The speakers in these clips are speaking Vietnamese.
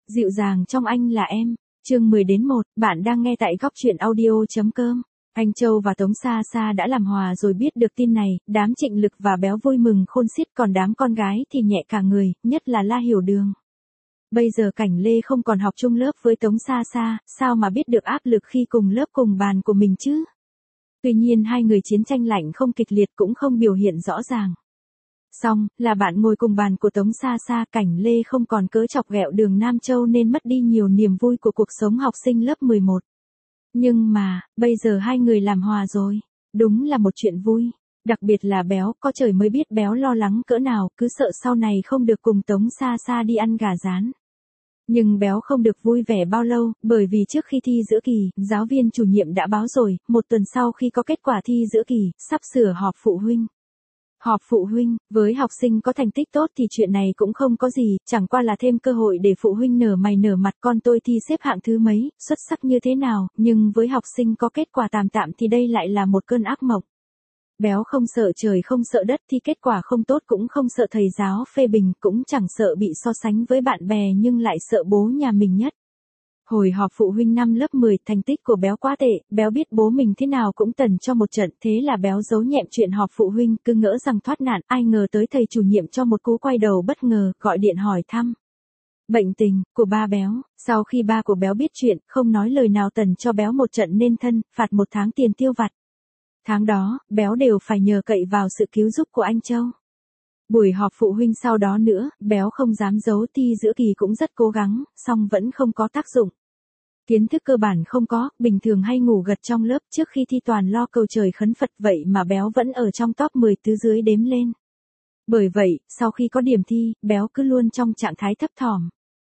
Dịu dàng trong anh là em. Chương 10-1, bạn đang nghe tại góc truyện audio.com. Anh Châu và Tống Sa Sa đã làm hòa rồi biết được tin này, đám Trịnh Lực và Béo vui mừng khôn xiết, còn đám con gái thì nhẹ cả người, nhất là La Hiểu Đường. Bây giờ Cảnh Lê không còn học chung lớp với Tống Sa Sa, sao mà biết được áp lực khi cùng lớp cùng bàn của mình chứ? Tuy nhiên hai người chiến tranh lạnh không kịch liệt cũng không biểu hiện rõ ràng. Xong, là bạn ngồi cùng bàn của Tống Sa Sa, Cảnh Lê không còn cớ chọc ghẹo Đường Nam Châu nên mất đi nhiều niềm vui của cuộc sống học sinh lớp 11. Nhưng mà, bây giờ hai người làm hòa rồi. Đúng là một chuyện vui. Đặc biệt là Béo, có trời mới biết Béo lo lắng cỡ nào, cứ sợ sau này không được cùng Tống Sa Sa đi ăn gà rán. Nhưng Béo không được vui vẻ bao lâu, bởi vì trước khi thi giữa kỳ, giáo viên chủ nhiệm đã báo rồi, một tuần sau khi có kết quả thi giữa kỳ, sắp sửa họp phụ huynh. Họp phụ huynh, với học sinh có thành tích tốt thì chuyện này cũng không có gì, chẳng qua là thêm cơ hội để phụ huynh nở mày nở mặt con tôi thi xếp hạng thứ mấy, xuất sắc như thế nào, nhưng với học sinh có kết quả tạm tạm thì đây lại là một cơn ác mộng. Béo không sợ trời không sợ đất thì kết quả không tốt cũng không sợ thầy giáo phê bình, cũng chẳng sợ bị so sánh với bạn bè nhưng lại sợ bố nhà mình nhất. Hồi họp phụ huynh năm lớp 10, thành tích của Béo quá tệ, Béo biết bố mình thế nào cũng tần cho một trận, thế là Béo giấu nhẹm chuyện họp phụ huynh, cứ ngỡ rằng thoát nạn, ai ngờ tới thầy chủ nhiệm cho một cú quay đầu bất ngờ, gọi điện hỏi thăm bệnh tình của ba Béo. Sau khi ba của Béo biết chuyện, không nói lời nào tần cho Béo một trận nên thân, phạt 1 tháng tiền tiêu vặt. Tháng đó, Béo đều phải nhờ cậy vào sự cứu giúp của anh Châu. Buổi họp phụ huynh sau đó nữa, Béo không dám giấu, thi giữa kỳ cũng rất cố gắng, song vẫn không có tác dụng. Kiến thức cơ bản không có, bình thường hay ngủ gật trong lớp, trước khi thi toàn lo cầu trời khấn Phật, vậy mà Béo vẫn ở trong top 10 tứ dưới đếm lên. Bởi vậy, sau khi có điểm thi, Béo cứ luôn trong trạng thái thấp thỏm.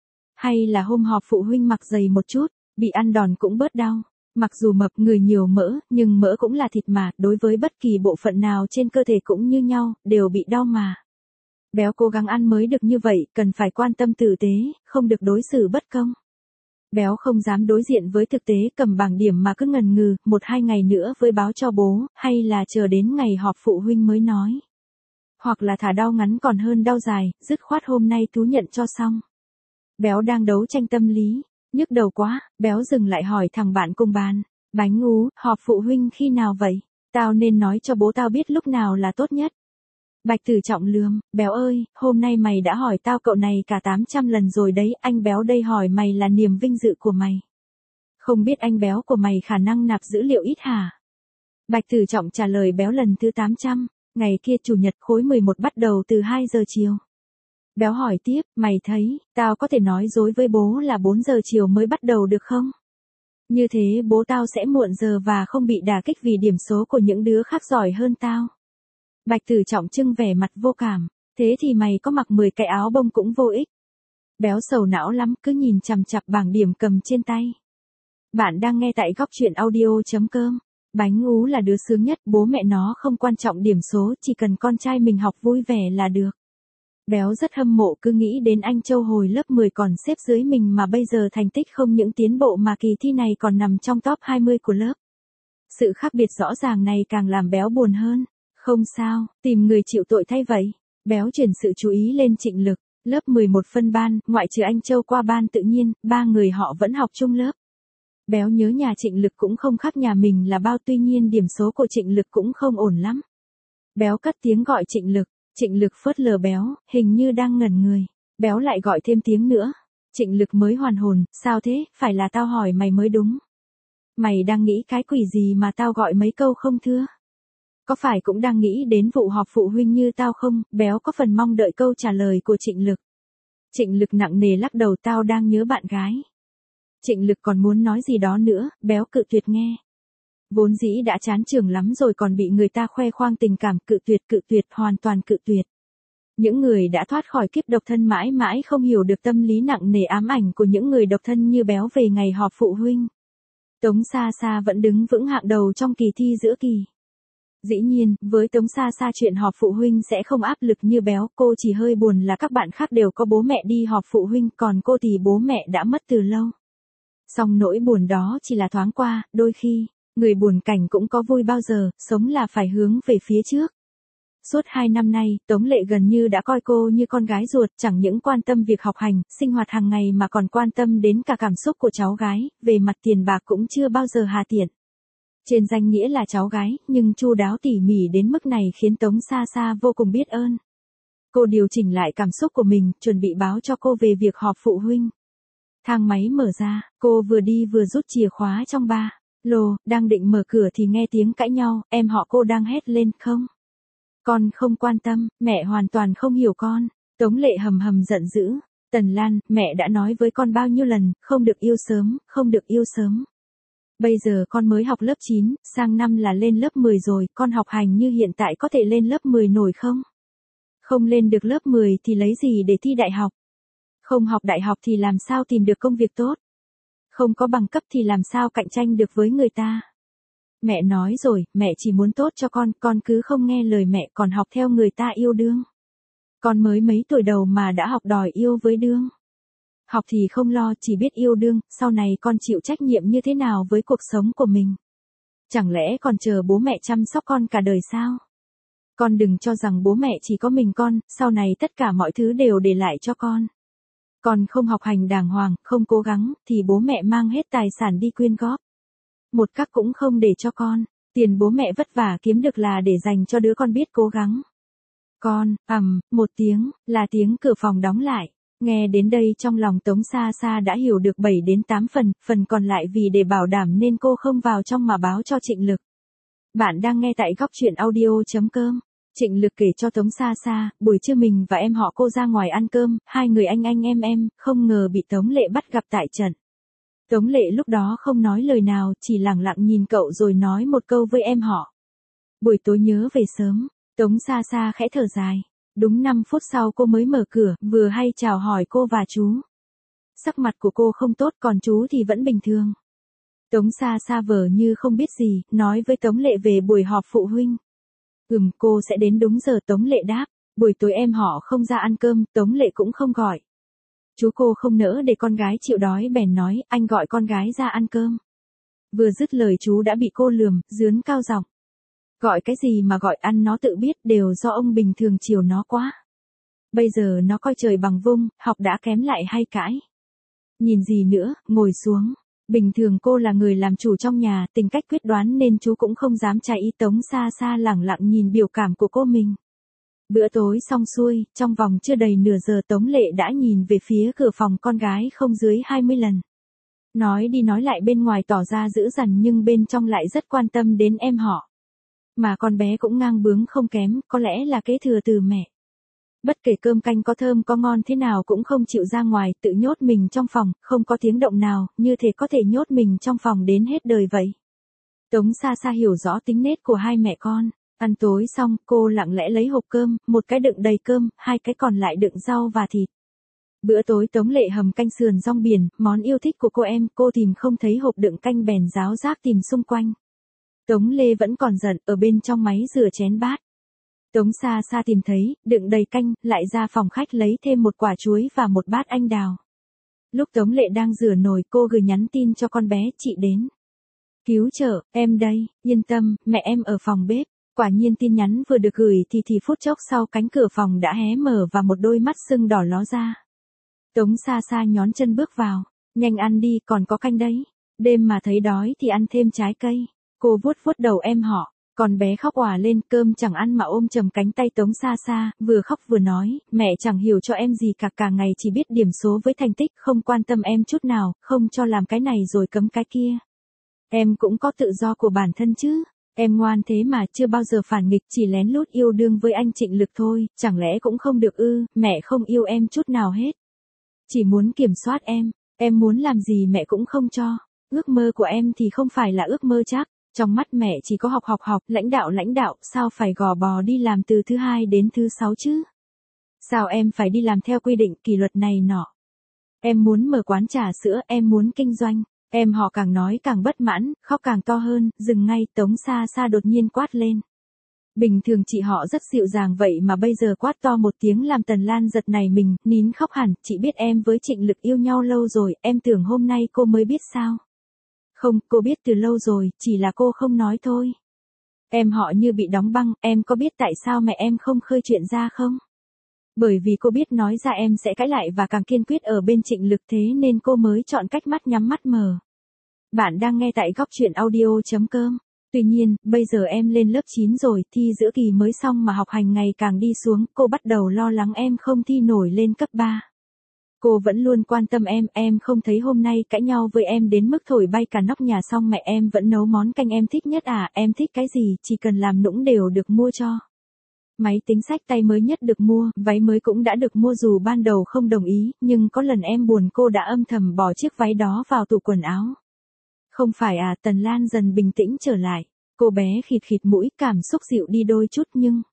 Hay là hôm họp phụ huynh mặc dày một chút, bị ăn đòn cũng bớt đau. Mặc dù mập, người nhiều mỡ, nhưng mỡ cũng là thịt mà, đối với bất kỳ bộ phận nào trên cơ thể cũng như nhau, đều bị đau mà. Béo cố gắng ăn mới được như vậy, cần phải quan tâm tử tế, không được đối xử bất công. Béo không dám đối diện với thực tế, cầm bảng điểm mà cứ ngần ngừ, 1-2 ngày nữa với báo cho bố, hay là chờ đến ngày họp phụ huynh mới nói. Hoặc là thả đau ngắn còn hơn đau dài, dứt khoát hôm nay thú nhận cho xong. Béo đang đấu tranh tâm lý, nhức đầu quá, Béo dừng lại hỏi thằng bạn cùng bàn, Bánh ú, họp phụ huynh khi nào vậy? Tao nên nói cho bố tao biết lúc nào là tốt nhất. Bạch Tử Trọng lườm, Béo ơi, hôm nay mày đã hỏi tao cậu này cả 800 lần rồi đấy, anh Béo đây hỏi mày là niềm vinh dự của mày. Không biết anh Béo của mày khả năng nạp dữ liệu ít hả? Bạch Tử Trọng trả lời Béo lần thứ 800, ngày kia chủ nhật khối 11 bắt đầu từ 2 giờ chiều. Béo hỏi tiếp, mày thấy, tao có thể nói dối với bố là 4 giờ chiều mới bắt đầu được không? Như thế bố tao sẽ muộn giờ và không bị đả kích vì điểm số của những đứa khác giỏi hơn tao. Bạch Tử Trọng trưng vẻ mặt vô cảm, thế thì mày có mặc 10 cái áo bông cũng vô ích. Béo sầu não lắm, cứ nhìn chằm chằm bảng điểm cầm trên tay. Bạn đang nghe tại góc truyện audio.com. Bánh ú là đứa sướng nhất, bố mẹ nó không quan trọng điểm số, chỉ cần con trai mình học vui vẻ là được. Béo rất hâm mộ, cứ nghĩ đến anh Châu hồi lớp 10 còn xếp dưới mình mà bây giờ thành tích không những tiến bộ mà kỳ thi này còn nằm trong top 20 của lớp. Sự khác biệt rõ ràng này càng làm Béo buồn hơn. Không sao, tìm người chịu tội thay vậy. Béo chuyển sự chú ý lên Trịnh Lực, lớp 11 phân ban, ngoại trừ anh Châu qua ban tự nhiên, 3 người họ vẫn học chung lớp. Béo nhớ nhà Trịnh Lực cũng không khác nhà mình là bao, tuy nhiên điểm số của Trịnh Lực cũng không ổn lắm. Béo cất tiếng gọi Trịnh Lực phớt lờ Béo, hình như đang ngẩn người. Béo lại gọi thêm tiếng nữa. Trịnh Lực mới hoàn hồn, sao thế, phải là tao hỏi mày mới đúng. Mày đang nghĩ cái quỷ gì mà tao gọi mấy câu không thưa? Có phải cũng đang nghĩ đến vụ họp phụ huynh như tao không? Béo có phần mong đợi câu trả lời của Trịnh Lực. Trịnh Lực nặng nề lắc đầu, tao đang nhớ bạn gái. Trịnh Lực còn muốn nói gì đó nữa, Béo cự tuyệt nghe. Vốn dĩ đã chán trường lắm rồi còn bị người ta khoe khoang tình cảm, cự tuyệt, hoàn toàn cự tuyệt. Những người đã thoát khỏi kiếp độc thân mãi mãi không hiểu được tâm lý nặng nề ám ảnh của những người độc thân như Béo về ngày họp phụ huynh. Tống Sa Sa vẫn đứng vững hạng đầu trong kỳ thi giữa kỳ. Dĩ nhiên, với Tống Sa Sa chuyện họp phụ huynh sẽ không áp lực như Béo, cô chỉ hơi buồn là các bạn khác đều có bố mẹ đi họp phụ huynh, còn cô thì bố mẹ đã mất từ lâu. Song nỗi buồn đó chỉ là thoáng qua, đôi khi, người buồn cảnh cũng có vui bao giờ, sống là phải hướng về phía trước. Suốt 2 năm nay, Tống Lệ gần như đã coi cô như con gái ruột, chẳng những quan tâm việc học hành, sinh hoạt hàng ngày mà còn quan tâm đến cả cảm xúc của cháu gái, về mặt tiền bạc cũng chưa bao giờ hà tiện. Trên danh nghĩa là cháu gái, nhưng chu đáo tỉ mỉ đến mức này khiến Tống Sa Sa vô cùng biết ơn. Cô điều chỉnh lại cảm xúc của mình, chuẩn bị báo cho cô về việc họp phụ huynh. Thang máy mở ra, cô vừa đi vừa rút chìa khóa trong ba lô, đang định mở cửa thì nghe tiếng cãi nhau, em họ cô đang hét lên, không. Con không quan tâm, mẹ hoàn toàn không hiểu con. Tống Lệ hầm hầm giận dữ. Tần Lan, mẹ đã nói với con bao nhiêu lần, không được yêu sớm, không được yêu sớm. Bây giờ con mới học lớp 9, sang năm là lên lớp 10 rồi, con học hành như hiện tại có thể lên lớp 10 nổi không? Không lên được lớp 10 thì lấy gì để thi đại học? Không học đại học thì làm sao tìm được công việc tốt? Không có bằng cấp thì làm sao cạnh tranh được với người ta? Mẹ nói rồi, mẹ chỉ muốn tốt cho con cứ không nghe lời mẹ còn học theo người ta yêu đương. Con mới mấy tuổi đầu mà đã học đòi yêu với đương. Học thì không lo, chỉ biết yêu đương, sau này con chịu trách nhiệm như thế nào với cuộc sống của mình? Chẳng lẽ còn chờ bố mẹ chăm sóc con cả đời sao? Con đừng cho rằng bố mẹ chỉ có mình con, sau này tất cả mọi thứ đều để lại cho con. Con không học hành đàng hoàng, không cố gắng, thì bố mẹ mang hết tài sản đi quyên góp. Một các cũng không để cho con, tiền bố mẹ vất vả kiếm được là để dành cho đứa con biết cố gắng. Con, một tiếng, là tiếng cửa phòng đóng lại. Nghe đến đây trong lòng Tống Sa Sa đã hiểu được 7 đến 8 phần còn lại vì để bảo đảm nên cô không vào trong mà báo cho Trịnh Lực. Bạn đang nghe tại góc truyện audio.com. Trịnh Lực kể cho Tống Sa Sa, buổi trưa mình và em họ cô ra ngoài ăn cơm, hai người anh em, không ngờ bị Tống Lệ bắt gặp tại trận. Tống Lệ lúc đó không nói lời nào, chỉ lẳng lặng nhìn cậu rồi nói một câu với em họ. Buổi tối nhớ về sớm. Tống Sa Sa khẽ thở dài. Đúng 5 phút sau cô mới mở cửa, vừa hay chào hỏi cô và chú. Sắc mặt của cô không tốt còn chú thì vẫn bình thường. Tống Sa Sa vờ như không biết gì, nói với Tống Lệ về buổi họp phụ huynh. Cô sẽ đến đúng giờ, Tống Lệ đáp. Buổi tối em họ không ra ăn cơm, Tống Lệ cũng không gọi. Chú cô không nỡ để con gái chịu đói bèn nói, anh gọi con gái ra ăn cơm. Vừa dứt lời chú đã bị cô lườm, giớn cao giọng. Gọi cái gì mà gọi, ăn nó tự biết, đều do ông bình thường chiều nó quá. Bây giờ nó coi trời bằng vung, học đã kém lại hay cãi. Nhìn gì nữa, ngồi xuống. Bình thường cô là người làm chủ trong nhà, tính cách quyết đoán nên chú cũng không dám trái ý. Tống Sa Sa lẳng lặng nhìn biểu cảm của cô mình. Bữa tối xong xuôi, trong vòng chưa đầy nửa giờ Tống Lệ đã nhìn về phía cửa phòng con gái không dưới 20 lần. Nói đi nói lại bên ngoài tỏ ra dữ dằn nhưng bên trong lại rất quan tâm đến em họ. Mà con bé cũng ngang bướng không kém, có lẽ là kế thừa từ mẹ. Bất kể cơm canh có thơm có ngon thế nào cũng không chịu ra ngoài, tự nhốt mình trong phòng, không có tiếng động nào, như thể có thể nhốt mình trong phòng đến hết đời vậy. Tống Sa Sa hiểu rõ tính nết của hai mẹ con. Ăn tối xong, cô lặng lẽ lấy hộp cơm, một cái đựng đầy cơm, hai cái còn lại đựng rau và thịt. Bữa tối Tống Lệ hầm canh sườn rong biển, món yêu thích của cô tìm không thấy hộp đựng canh bèn ráo rác tìm xung quanh. Tống Lê vẫn còn giận, ở bên trong máy rửa chén bát. Tống Sa Sa tìm thấy, đựng đầy canh, lại ra phòng khách lấy thêm một quả chuối và một bát anh đào. Lúc Tống Lệ đang rửa nồi, cô gửi nhắn tin cho con bé, chị đến cứu trợ, em đây, yên tâm, mẹ em ở phòng bếp. Quả nhiên tin nhắn vừa được gửi thì phút chốc sau cánh cửa phòng đã hé mở và một đôi mắt sưng đỏ ló ra. Tống Sa Sa nhón chân bước vào, nhanh ăn đi, còn có canh đấy. Đêm mà thấy đói thì ăn thêm trái cây. Cô vuốt vuốt đầu em họ, còn bé khóc òa lên, cơm chẳng ăn mà ôm chầm cánh tay Tống Sa Sa, vừa khóc vừa nói, mẹ chẳng hiểu cho em gì cả ngày chỉ biết điểm số với thành tích, không quan tâm em chút nào, không cho làm cái này rồi cấm cái kia. Em cũng có tự do của bản thân chứ. Em ngoan thế mà chưa bao giờ phản nghịch, chỉ lén lút yêu đương với anh Trịnh Lực thôi, chẳng lẽ cũng không được ư? Mẹ không yêu em chút nào hết. Chỉ muốn kiểm soát em muốn làm gì mẹ cũng không cho. Ước mơ của em thì không phải là ước mơ chắc. Trong mắt mẹ chỉ có học, lãnh đạo, sao phải gò bò đi làm từ thứ 2 đến thứ 6 chứ? Sao em phải đi làm theo quy định kỷ luật này nọ? Em muốn mở quán trà sữa, em muốn kinh doanh. Em họ càng nói càng bất mãn, khóc càng to hơn, dừng ngay, Tống Sa Sa đột nhiên quát lên. Bình thường chị họ rất dịu dàng vậy mà bây giờ quát to một tiếng làm Tần Lan giật nảy mình, nín khóc hẳn, chị biết em với Trịnh Lực yêu nhau lâu rồi, em tưởng hôm nay cô mới biết sao? Không, cô biết từ lâu rồi, chỉ là cô không nói thôi. Em họ như bị đóng băng, em có biết tại sao mẹ em không khơi chuyện ra không? Bởi vì cô biết nói ra em sẽ cãi lại và càng kiên quyết ở bên Trịnh Lực, thế nên cô mới chọn cách mắt nhắm mắt mở. Bạn đang nghe tại góc truyện audio.com. Tuy nhiên, bây giờ em lên lớp 9 rồi, thi giữa kỳ mới xong mà học hành ngày càng đi xuống, cô bắt đầu lo lắng em không thi nổi lên cấp 3. Cô vẫn luôn quan tâm em không thấy hôm nay cãi nhau với em đến mức thổi bay cả nóc nhà xong mẹ em vẫn nấu món canh em thích nhất à, em thích cái gì, chỉ cần làm nũng đều được mua cho. Máy tính xách tay mới nhất được mua, váy mới cũng đã được mua dù ban đầu không đồng ý, nhưng có lần em buồn cô đã âm thầm bỏ chiếc váy đó vào tủ quần áo. Không phải à, Tần Lan dần bình tĩnh trở lại. Cô bé khịt khịt mũi, cảm xúc dịu đi đôi chút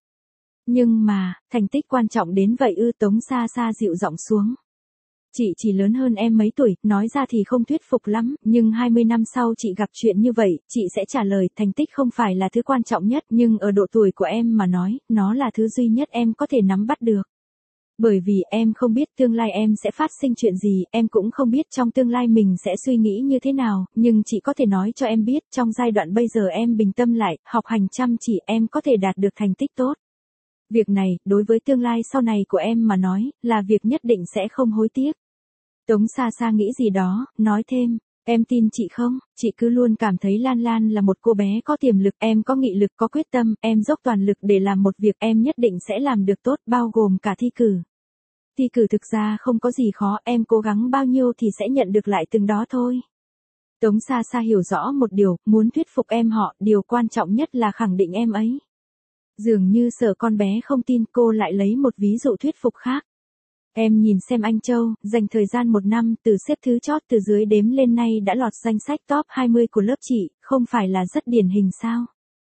nhưng mà, thành tích quan trọng đến vậy ư? Tống Sa Sa dịu giọng xuống. Chị chỉ lớn hơn em mấy tuổi, nói ra thì không thuyết phục lắm, nhưng 20 năm sau chị gặp chuyện như vậy, chị sẽ trả lời thành tích không phải là thứ quan trọng nhất, nhưng ở độ tuổi của em mà nói, nó là thứ duy nhất em có thể nắm bắt được. Bởi vì em không biết tương lai em sẽ phát sinh chuyện gì, em cũng không biết trong tương lai mình sẽ suy nghĩ như thế nào, nhưng chị có thể nói cho em biết trong giai đoạn bây giờ em bình tâm lại, học hành chăm chỉ em có thể đạt được thành tích tốt. Việc này, đối với tương lai sau này của em mà nói, là việc nhất định sẽ không hối tiếc. Tống Sa Sa nghĩ gì đó, nói thêm, em tin chị không, chị cứ luôn cảm thấy Lan Lan là một cô bé có tiềm lực, em có nghị lực có quyết tâm, em dốc toàn lực để làm một việc em nhất định sẽ làm được tốt, bao gồm cả thi cử. Thi cử thực ra không có gì khó, em cố gắng bao nhiêu thì sẽ nhận được lại từng đó thôi. Tống Sa Sa hiểu rõ một điều, muốn thuyết phục em họ, điều quan trọng nhất là khẳng định em ấy. Dường như sợ con bé không tin, cô lại lấy một ví dụ thuyết phục khác. Em nhìn xem anh Châu, dành thời gian 1 năm, từ xếp thứ chót từ dưới đếm lên nay đã lọt danh sách top 20 của lớp chị, không phải là rất điển hình sao?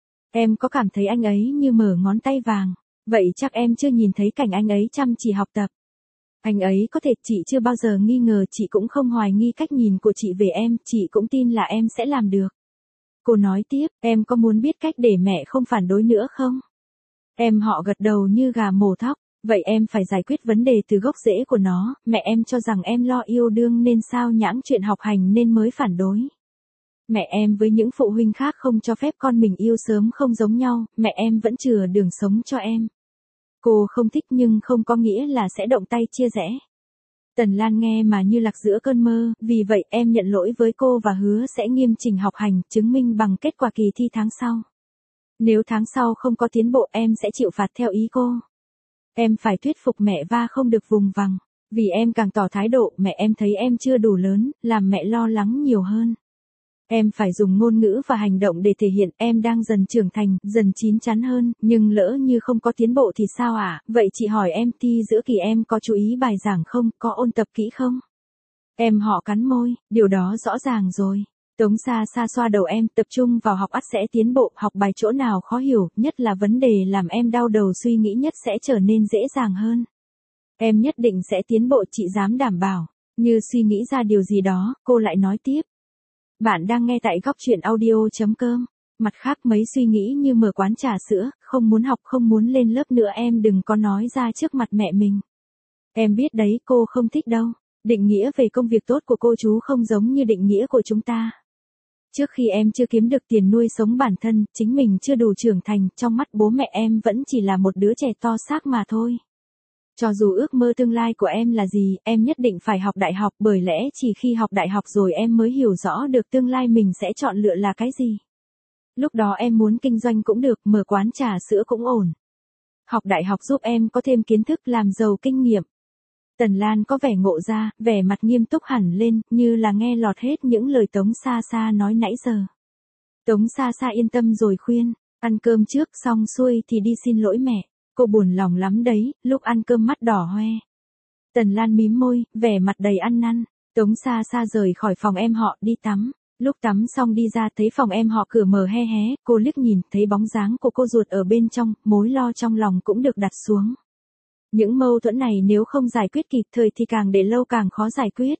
Em có cảm thấy anh ấy như mở ngón tay vàng, vậy chắc em chưa nhìn thấy cảnh anh ấy chăm chỉ học tập. Anh ấy có thể, chị chưa bao giờ nghi ngờ, chị cũng không hoài nghi cách nhìn của chị về em, chị cũng tin là em sẽ làm được. Cô nói tiếp, em có muốn biết cách để mẹ không phản đối nữa không? Em họ gật đầu như gà mổ thóc. Vậy em phải giải quyết vấn đề từ gốc rễ của nó, mẹ em cho rằng em lo yêu đương nên sao nhãng chuyện học hành nên mới phản đối. Mẹ em với những phụ huynh khác không cho phép con mình yêu sớm không giống nhau, mẹ em vẫn chừa đường sống cho em. Cô không thích nhưng không có nghĩa là sẽ động tay chia rẽ. Tần Lan nghe mà như lạc giữa cơn mơ, vì vậy em nhận lỗi với cô và hứa sẽ nghiêm chỉnh học hành, chứng minh bằng kết quả kỳ thi tháng sau. Nếu tháng sau không có tiến bộ em sẽ chịu phạt theo ý cô. Em phải thuyết phục mẹ và không được vùng vằng, vì em càng tỏ thái độ, mẹ em thấy em chưa đủ lớn, làm mẹ lo lắng nhiều hơn. Em phải dùng ngôn ngữ và hành động để thể hiện em đang dần trưởng thành, dần chín chắn hơn, nhưng lỡ như không có tiến bộ thì sao ạ? Vậy chị hỏi em, thi giữa kỳ em có chú ý bài giảng không, có ôn tập kỹ không? Em họ cắn môi, điều đó rõ ràng rồi. Tống Sa Sa xoa đầu em, tập trung vào học ắt sẽ tiến bộ, học bài chỗ nào khó hiểu, nhất là vấn đề làm em đau đầu suy nghĩ nhất sẽ trở nên dễ dàng hơn. Em nhất định sẽ tiến bộ, chị dám đảm bảo. Như suy nghĩ ra điều gì đó, cô lại nói tiếp. Bạn đang nghe tại góc truyện audio.com. Mặt khác mấy suy nghĩ như mở quán trà sữa, không muốn học không muốn lên lớp nữa em đừng có nói ra trước mặt mẹ mình. Em biết đấy, cô không thích đâu. Định nghĩa về công việc tốt của cô chú không giống như định nghĩa của chúng ta. Trước khi em chưa kiếm được tiền nuôi sống bản thân, chính mình chưa đủ trưởng thành, trong mắt bố mẹ em vẫn chỉ là một đứa trẻ to xác mà thôi. Cho dù ước mơ tương lai của em là gì, em nhất định phải học đại học, bởi lẽ chỉ khi học đại học rồi em mới hiểu rõ được tương lai mình sẽ chọn lựa là cái gì. Lúc đó em muốn kinh doanh cũng được, mở quán trà sữa cũng ổn. Học đại học giúp em có thêm kiến thức, làm giàu kinh nghiệm. Tần Lan có vẻ ngộ ra, vẻ mặt nghiêm túc hẳn lên, như là nghe lọt hết những lời Tống Sa Sa nói nãy giờ. Tống Sa Sa yên tâm rồi khuyên, ăn cơm trước xong xuôi thì đi xin lỗi mẹ. Cô buồn lòng lắm đấy, lúc ăn cơm mắt đỏ hoe. Tần Lan mím môi, vẻ mặt đầy ăn năn. Tống Sa Sa rời khỏi phòng em họ đi tắm. Lúc tắm xong đi ra thấy phòng em họ cửa mở hé hé, cô liếc nhìn, thấy bóng dáng của cô ruột ở bên trong, mối lo trong lòng cũng được đặt xuống. Những mâu thuẫn này nếu không giải quyết kịp thời thì càng để lâu càng khó giải quyết.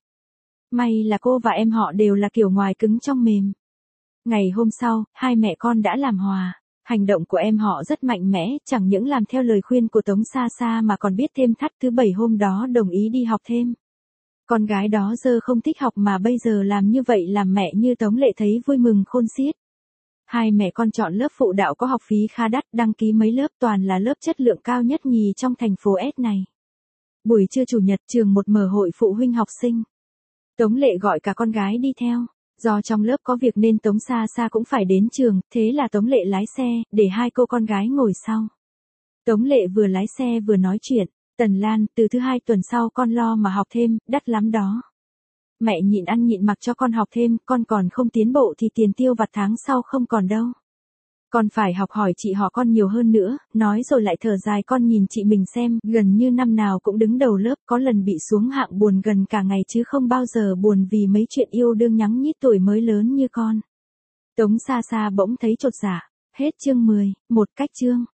May là cô và em họ đều là kiểu ngoài cứng trong mềm. Ngày hôm sau, hai mẹ con đã làm hòa. Hành động của em họ rất mạnh mẽ, chẳng những làm theo lời khuyên của Tống Sa Sa mà còn biết thêm thắt thứ 7 hôm đó đồng ý đi học thêm. Con gái đó giờ không thích học mà bây giờ làm như vậy làm mẹ như Tống Lệ thấy vui mừng khôn xiết. Hai mẹ con chọn lớp phụ đạo có học phí khá đắt, đăng ký mấy lớp toàn là lớp chất lượng cao nhất nhì trong thành phố S này. Buổi trưa chủ nhật trường một mở hội phụ huynh học sinh. Tống Lệ gọi cả con gái đi theo. Do trong lớp có việc nên Tống Sa Sa cũng phải đến trường, thế là Tống Lệ lái xe, để hai cô con gái ngồi sau. Tống Lệ vừa lái xe vừa nói chuyện, Tần Lan, từ thứ hai tuần sau con lo mà học thêm, đắt lắm đó. Mẹ nhịn ăn nhịn mặc cho con học thêm, con còn không tiến bộ thì tiền tiêu vặt tháng sau không còn đâu. Con phải học hỏi chị họ con nhiều hơn nữa, nói rồi lại thở dài. Con nhìn chị mình xem, gần như năm nào cũng đứng đầu lớp, có lần bị xuống hạng buồn gần cả ngày chứ không bao giờ buồn vì mấy chuyện yêu đương nhắng nhít tuổi mới lớn như con. Tống Sa Sa bỗng thấy chột dạ. Hết chương 10, một cách chương.